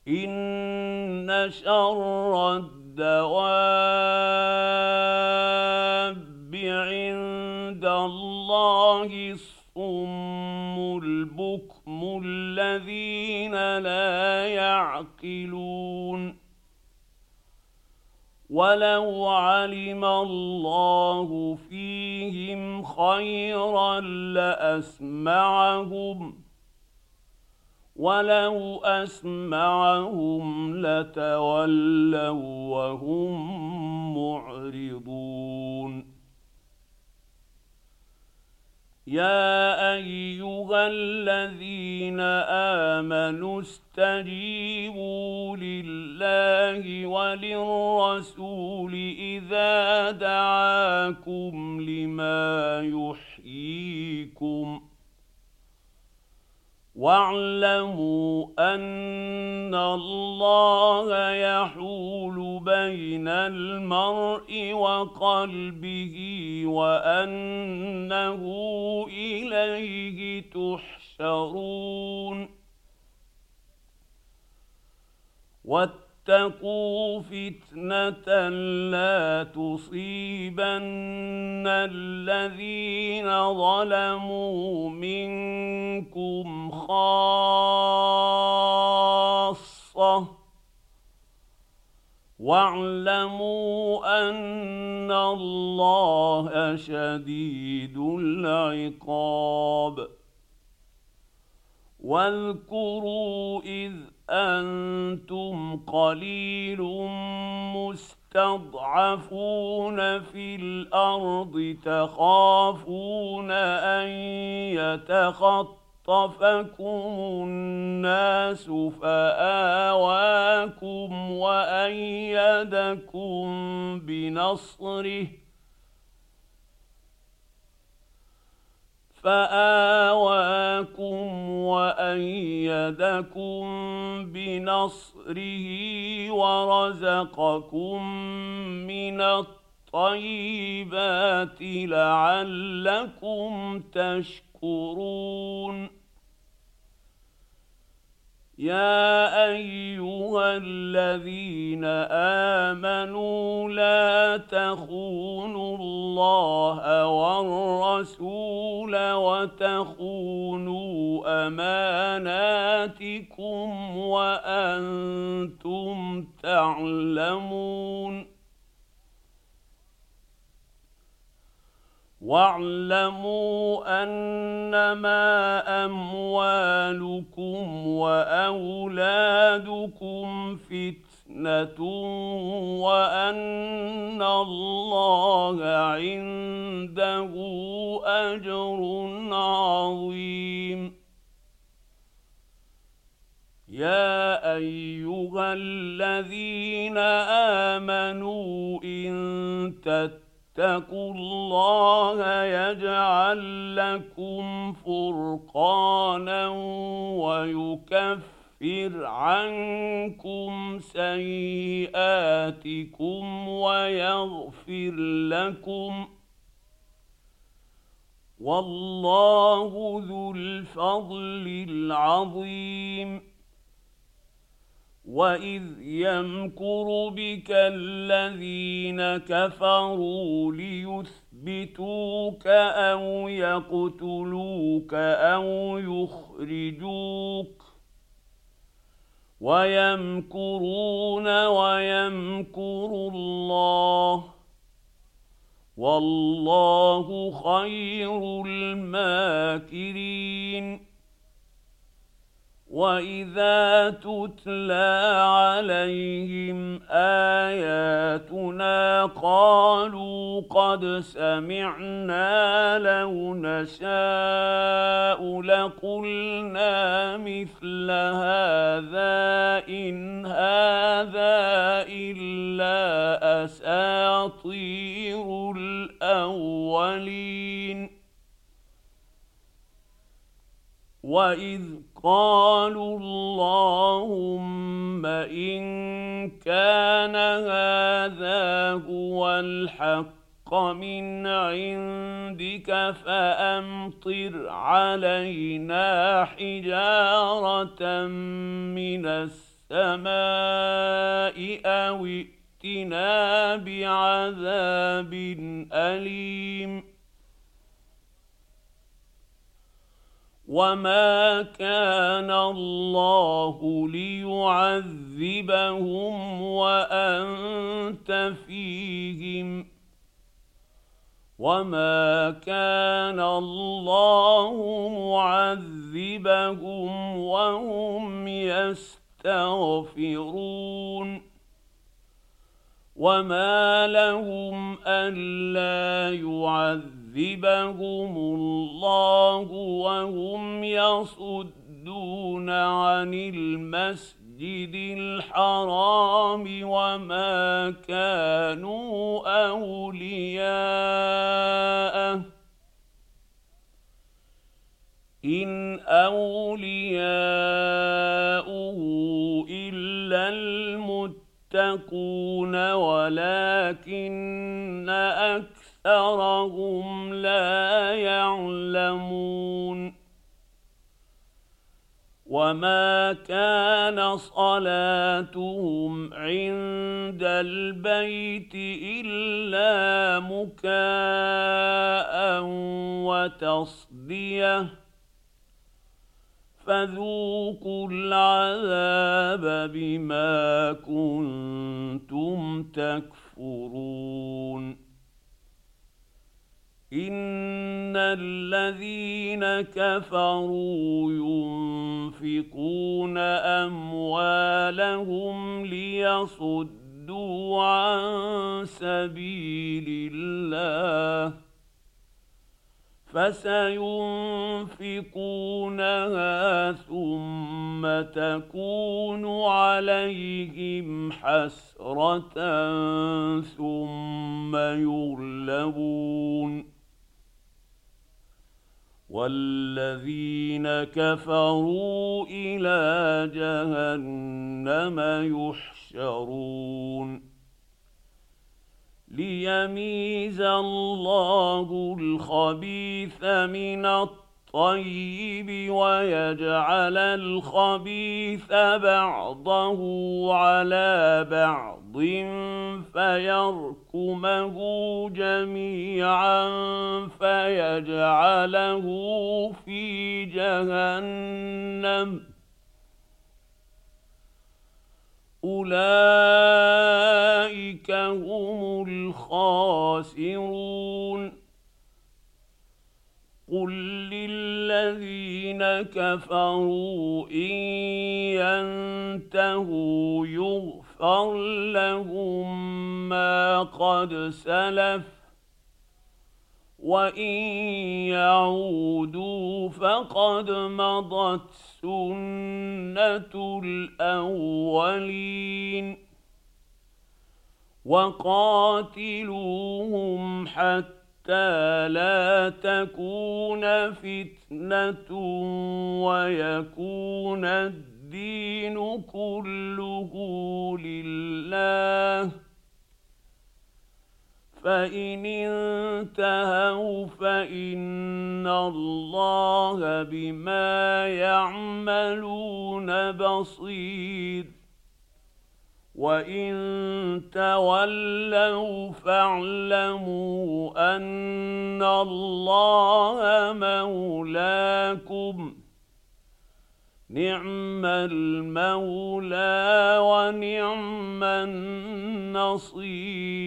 إن شر الدواب عند الله الصم البكم الذين لا يعقلون ولو علم الله فيهم خيرا لأسمعهم ولو أسمعهم لتولوا وهم معرضون يا أيها الذين آمنوا استجيبوا لله وللرسول إذا دعاكم لما يحييكم واعلموا أن الله يحول بين المرء وقلبه وأنه إليه تحشرون واتقوا فتنة لا تصيبن الذين ظلموا منكم خاصة واعلموا أن الله شديد العقاب واذكروا إذ أنتم قليل مستضعفون في الأرض تخافون أن يتخطفكم الناس فآواكم وأيدكم بنصره ورزقكم من الطيبات لعلكم تشكرون يا أيها الذين آمنوا لا تخونوا الله والرسول وتخونوا أماناتكم وأنتم تعلمون واعلموا أنما أموالكم وأولادكم فتنة وأن الله عنده أجر عظيم يا أيها الذين آمنوا إن اتقوا الله يجعل لكم فرقانا ويكفر عنكم سيئاتكم ويغفر لكم والله ذو الفضل العظيم وإذ يمكر بك الذين كفروا ليثبتوك أو يقتلوك أو يخرجوك ويمكرون ويمكر الله والله خير الماكرين وإذا تتلى عليهم آياتنا قالوا قد سمعنا لو نشاء لقلنا مثل هذا إن هذا إلا أساطير الأولين وإذ قالوا اللهم إن كان هذا هو الحق من عندك فأمطر علينا حجارة من السماء أو ائتنا بعذاب أليم وما كان الله ليعذبهم وأنت فيهم وما كان الله معذبهم وهم يستغفرون وما لهم ألا يعذبهم الله وهم يصدون عن المسجد الحرام وما كانوا أولياءه إن أولياؤه إلا المتقون ولكن أكثرهم لا يعلمون وما كان صلاتهم عند البيت إلا مكاء وتصدية فذوقوا العذاب بما كنتم تكفرون إن الذين كفروا ينفقون أموالهم ليصدوا عن سبيل الله فسينفقونها ثم تكون عليهم حسرة ثم يغلبون والذين كفروا إلى جهنم يحشرون ليميز الله الخبيث من الطيب ويجعل الخبيث بعضه على بعض فيركمه جميعا فيجعله في جهنم أولئك هم الخاسرون قل للذين كفروا إن ينتهوا يغفر لهم ما قد سلف وإن يعودوا فقد مضت سنة الأولين وقاتلوهم حتى لا تكون فتنة ويكون الدين كله لله فإن انتهوا فإن الله بما يعملون بصير وإن تولوا فاعلموا أن الله مولاكم نعم المولى ونعم النصير